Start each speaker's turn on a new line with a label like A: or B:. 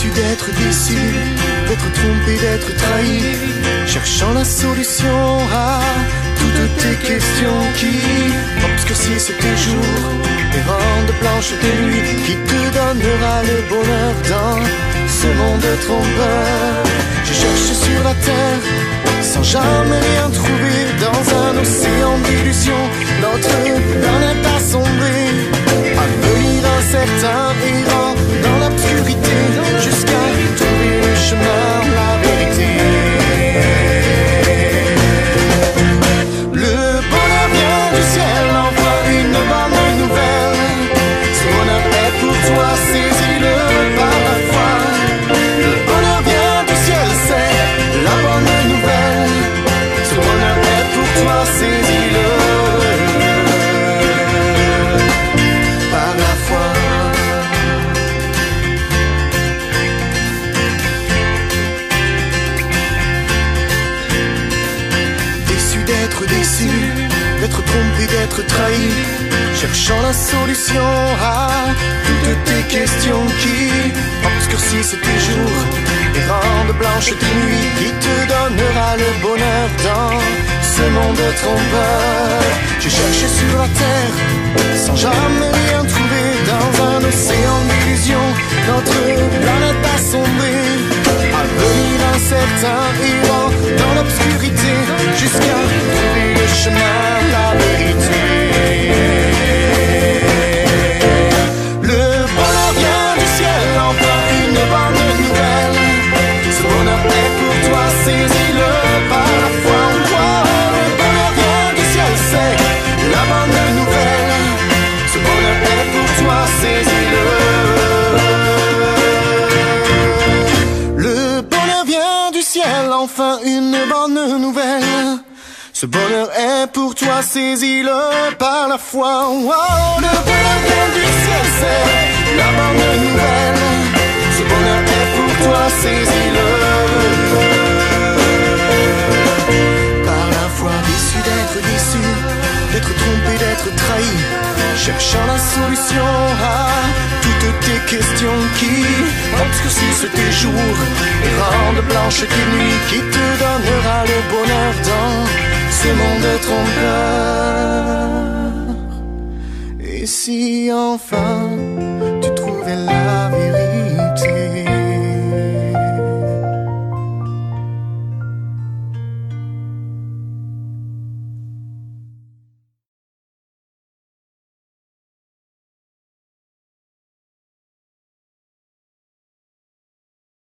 A: d'être déçu, d'être trompé, d'être trahi, cherchant la solution à toutes tes questions qui obscurcissent tes jours et rendent blanches tes nuits. Qui te donnera le bonheur dans ce monde trompeur? Je cherche sur la terre sans jamais rien trouver, dans un océan d'illusions. Notre planète a sombré, à venir un certain errant dans l'obscurité, jusqu'à trouver le chemin, la vérité. Le bonheur vient du ciel, envoie une bonne nouvelle. Ce bonheur est pour toi, saisis-le par la foi. Le bonheur vient du ciel, c'est la bonne nouvelle. Ce bonheur est pour toi, saisis-le par la foi. Déçu, d'être trompé, d'être trahi, cherchant la solution à toutes tes questions qui obscurcissent tes jours et rendent blanches tes nuits. Qui te donnera le bonheur dans ce monde trompeur? Je cherche sur la terre sans jamais rien trouver, dans un océan d'illusions. Notre planète a sombré, à venir un certain errant dans l'obscurité, jusqu'à trouver le chemin, la vérité. Le bonheur vient du ciel, enfin une bonne nouvelle. Ce bonheur est pour toi, saisis-le par la foi. Le bonheur vient du ciel, c'est la bonne nouvelle. Ce bonheur est pour toi, saisis-le. Le bonheur vient du ciel, enfin une bonne nouvelle. Ce bonheur est pour toi, saisis-le par la foi. Oh, le bonheur vient du ciel, c'est la bonne nouvelle. Ce bonheur est pour toi, saisis-le par la foi. Déçu d'être déçu, d'être trompé, d'être trahi, cherchant la solution à toutes tes questions qui obscurcissent tes jours et rendent blanches tes nuits. Qui te donnera le bonheur dans ce monde trompeur? Et si enfin tu trouvais la